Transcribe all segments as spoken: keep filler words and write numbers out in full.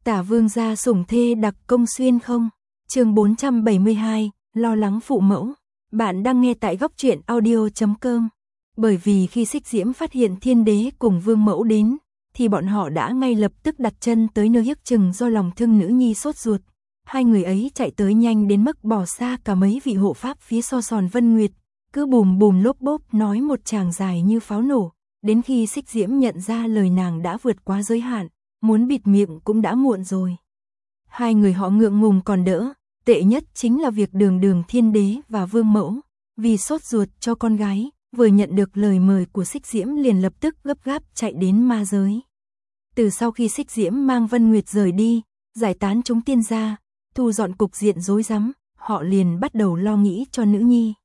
Tả vương gia sủng thê đặc công xuyên không? Chương bốn trăm bảy mươi hai, lo lắng phụ mẫu. Bạn đang nghe tại góc truyện audio chấm com. Bởi vì khi Xích Diễm phát hiện Thiên Đế cùng Vương Mẫu đến, thì bọn họ đã ngay lập tức đặt chân tới nơi hiếc chừng do lòng thương nữ nhi sốt ruột. Hai người ấy chạy tới nhanh đến mức bỏ xa cả mấy vị hộ pháp phía so sòn Vân Nguyệt, cứ bùm bùm lốp bốp nói một tràng dài như pháo nổ, đến khi Xích Diễm nhận ra lời nàng đã vượt quá giới hạn, muốn bịt miệng cũng đã muộn rồi. Hai người họ ngượng ngùng còn đỡ, tệ nhất chính là việc Đường Đường Thiên Đế và Vương Mẫu, vì sốt ruột cho con gái, vừa nhận được lời mời của Xích Diễm liền lập tức gấp gáp chạy đến ma giới. Từ sau khi Xích Diễm mang Vân Nguyệt rời đi, giải tán chúng tiên gia, thu dọn cục diện rối rắm, họ liền bắt đầu lo nghĩ cho nữ nhi.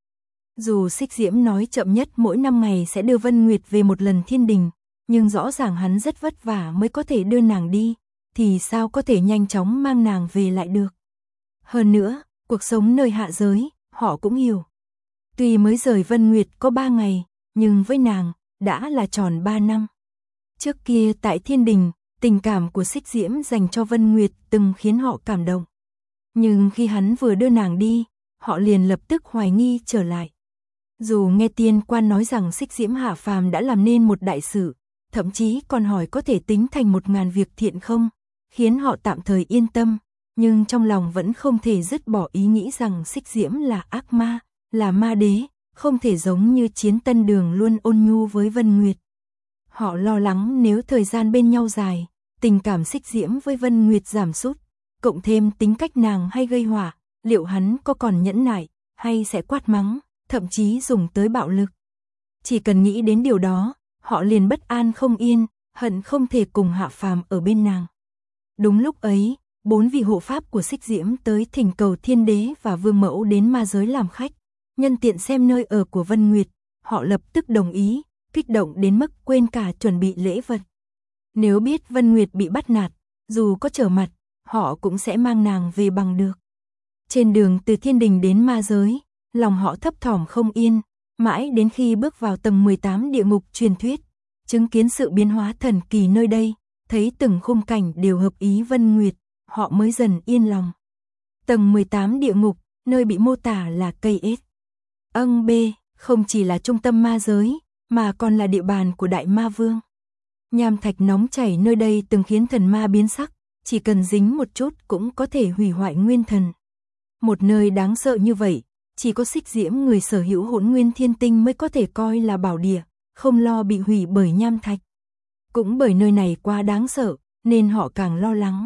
Dù Xích Diễm nói chậm nhất mỗi năm ngày sẽ đưa Vân Nguyệt về một lần thiên đình, nhưng rõ ràng hắn rất vất vả mới có thể đưa nàng đi, thì sao có thể nhanh chóng mang nàng về lại được. Hơn nữa, cuộc sống nơi hạ giới, họ cũng hiểu. Tuy mới rời Vân Nguyệt có ba ngày, nhưng với nàng, đã là tròn ba năm. Trước kia tại thiên đình, tình cảm của Xích Diễm dành cho Vân Nguyệt từng khiến họ cảm động. Nhưng khi hắn vừa đưa nàng đi, họ liền lập tức hoài nghi trở lại. Dù nghe tiên quan nói rằng Xích Diễm hạ phàm đã làm nên một đại sự, thậm chí còn hỏi có thể tính thành một ngàn việc thiện không, khiến họ tạm thời yên tâm, nhưng trong lòng vẫn không thể dứt bỏ ý nghĩ rằng Xích Diễm là ác ma, là ma đế, không thể giống như Chiến Tân Đường luôn ôn nhu với Vân Nguyệt. Họ lo lắng nếu thời gian bên nhau dài, tình cảm Xích Diễm với Vân Nguyệt giảm sút, cộng thêm tính cách nàng hay gây họa, liệu hắn có còn nhẫn nại, hay sẽ quát mắng, thậm chí dùng tới bạo lực. Chỉ cần nghĩ đến điều đó, họ liền bất an không yên, hận không thể cùng hạ phàm ở bên nàng. Đúng lúc ấy, bốn vị hộ pháp của Xích Diễm tới thỉnh cầu Thiên Đế và Vương Mẫu đến ma giới làm khách, nhân tiện xem nơi ở của Vân Nguyệt, họ lập tức đồng ý, kích động đến mức quên cả chuẩn bị lễ vật. Nếu biết Vân Nguyệt bị bắt nạt, dù có trở mặt, họ cũng sẽ mang nàng về bằng được. Trên đường từ thiên đình đến ma giới, lòng họ thấp thỏm không yên, mãi đến khi bước vào tầng mười tám địa ngục truyền thuyết, chứng kiến sự biến hóa thần kỳ nơi đây, thấy từng khung cảnh đều hợp ý Vân Nguyệt, họ mới dần yên lòng. Tầng mười tám địa ngục, nơi bị mô tả là cây ết. Âng B, không chỉ là trung tâm ma giới, mà còn là địa bàn của Đại Ma Vương. Nham thạch nóng chảy nơi đây từng khiến thần ma biến sắc, chỉ cần dính một chút cũng có thể hủy hoại nguyên thần. Một nơi đáng sợ như vậy, chỉ có Xích Diễm người sở hữu Hỗn Nguyên Thiên Tinh mới có thể coi là bảo địa, không lo bị hủy bởi nham thạch. Cũng bởi nơi này quá đáng sợ, nên họ càng lo lắng.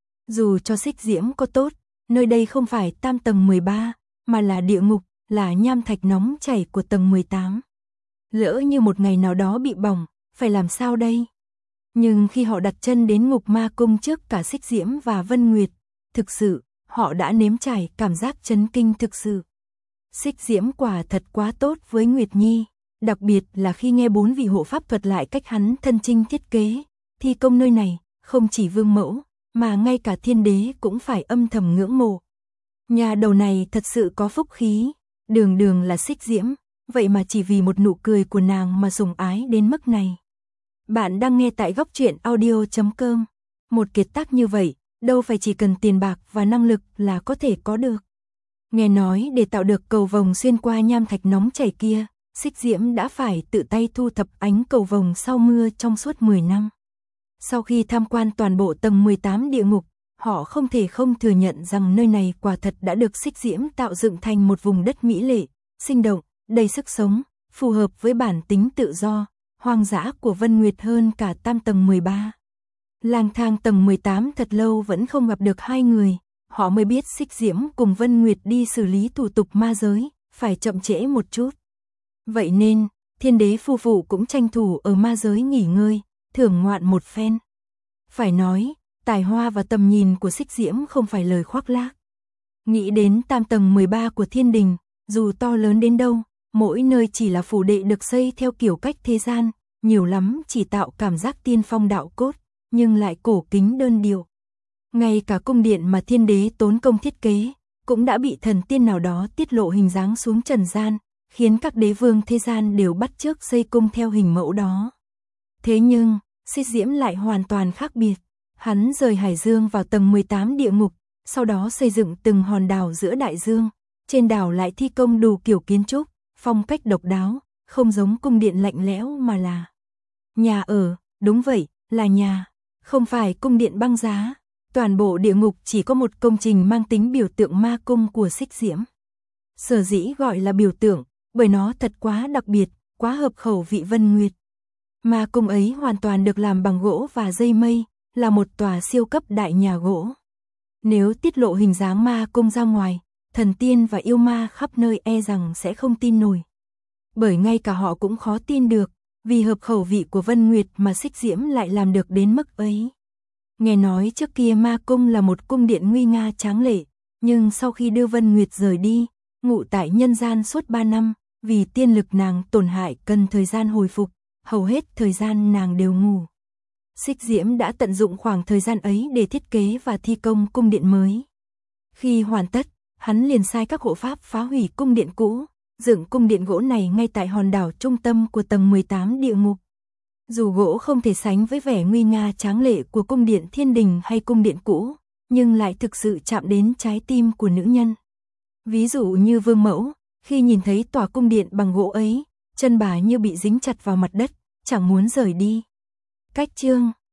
Dù cho Xích Diễm có tốt, nơi đây không phải tam tầng mười ba, mà là địa ngục, là nham thạch nóng chảy của tầng mười tám. Lỡ như một ngày nào đó bị bỏng, phải làm sao đây? Nhưng khi họ đặt chân đến ngục ma cung trước cả Xích Diễm và Vân Nguyệt, thực sự, họ đã nếm trải cảm giác chấn kinh thực sự. Xích Diễm quả thật quá tốt với Nguyệt Nhi, đặc biệt là khi nghe bốn vị hộ pháp thuật lại cách hắn thân chinh thiết kế, thi công nơi này, không chỉ Vương Mẫu, mà ngay cả Thiên Đế cũng phải âm thầm ngưỡng mộ. Nhà đầu này thật sự có phúc khí, Đường Đường là Xích Diễm, vậy mà chỉ vì một nụ cười của nàng mà sủng ái đến mức này. Bạn đang nghe tại góc truyện audio chấm com. Một kiệt tác như vậy, đâu phải chỉ cần tiền bạc và năng lực là có thể có được. Nghe nói để tạo được cầu vồng xuyên qua nham thạch nóng chảy kia, Xích Diễm đã phải tự tay thu thập ánh cầu vồng sau mưa trong suốt mười năm. Sau khi tham quan toàn bộ tầng mười tám địa ngục, họ không thể không thừa nhận rằng nơi này quả thật đã được Xích Diễm tạo dựng thành một vùng đất mỹ lệ, sinh động, đầy sức sống, phù hợp với bản tính tự do, hoang dã của Vân Nguyệt hơn cả tam tầng mười ba. Lang thang tầng mười tám thật lâu vẫn không gặp được hai người, họ mới biết Xích Diễm cùng Vân Nguyệt đi xử lý thủ tục ma giới, phải chậm trễ một chút. Vậy nên, Thiên Đế phu phụ cũng tranh thủ ở ma giới nghỉ ngơi, thưởng ngoạn một phen. Phải nói, tài hoa và tầm nhìn của Xích Diễm không phải lời khoác lác. Nghĩ đến tam tầng mười ba của thiên đình, dù to lớn đến đâu, mỗi nơi chỉ là phủ đệ được xây theo kiểu cách thế gian, nhiều lắm chỉ tạo cảm giác tiên phong đạo cốt, nhưng lại cổ kính đơn điệu. Ngay cả cung điện mà Thiên Đế tốn công thiết kế, cũng đã bị thần tiên nào đó tiết lộ hình dáng xuống trần gian, khiến các đế vương thế gian đều bắt chước xây cung theo hình mẫu đó. Thế nhưng, Xích Diễm lại hoàn toàn khác biệt. Hắn rời Hải Dương vào tầng mười tám địa ngục, sau đó xây dựng từng hòn đảo giữa đại dương, trên đảo lại thi công đủ kiểu kiến trúc, phong cách độc đáo, không giống cung điện lạnh lẽo mà là nhà ở, đúng vậy, là nhà, không phải cung điện băng giá. Toàn bộ địa ngục chỉ có một công trình mang tính biểu tượng ma cung của Xích Diễm. Sở dĩ gọi là biểu tượng, bởi nó thật quá đặc biệt, quá hợp khẩu vị Vân Nguyệt. Ma cung ấy hoàn toàn được làm bằng gỗ và dây mây, là một tòa siêu cấp đại nhà gỗ. Nếu tiết lộ hình dáng ma cung ra ngoài, thần tiên và yêu ma khắp nơi e rằng sẽ không tin nổi. Bởi ngay cả họ cũng khó tin được, vì hợp khẩu vị của Vân Nguyệt mà Xích Diễm lại làm được đến mức ấy. Nghe nói trước kia ma cung là một cung điện nguy nga tráng lệ, nhưng sau khi đưa Vân Nguyệt rời đi, ngụ tại nhân gian suốt ba năm, vì tiên lực nàng tổn hại cần thời gian hồi phục, hầu hết thời gian nàng đều ngủ. Xích Diễm đã tận dụng khoảng thời gian ấy để thiết kế và thi công cung điện mới. Khi hoàn tất, hắn liền sai các hộ pháp phá hủy cung điện cũ, dựng cung điện gỗ này ngay tại hòn đảo trung tâm của tầng mười tám địa ngục. Dù gỗ không thể sánh với vẻ nguy nga tráng lệ của cung điện thiên đình hay cung điện cũ, nhưng lại thực sự chạm đến trái tim của nữ nhân. Ví dụ như Vương Mẫu, khi nhìn thấy tòa cung điện bằng gỗ ấy, chân bà như bị dính chặt vào mặt đất, chẳng muốn rời đi. Cách chương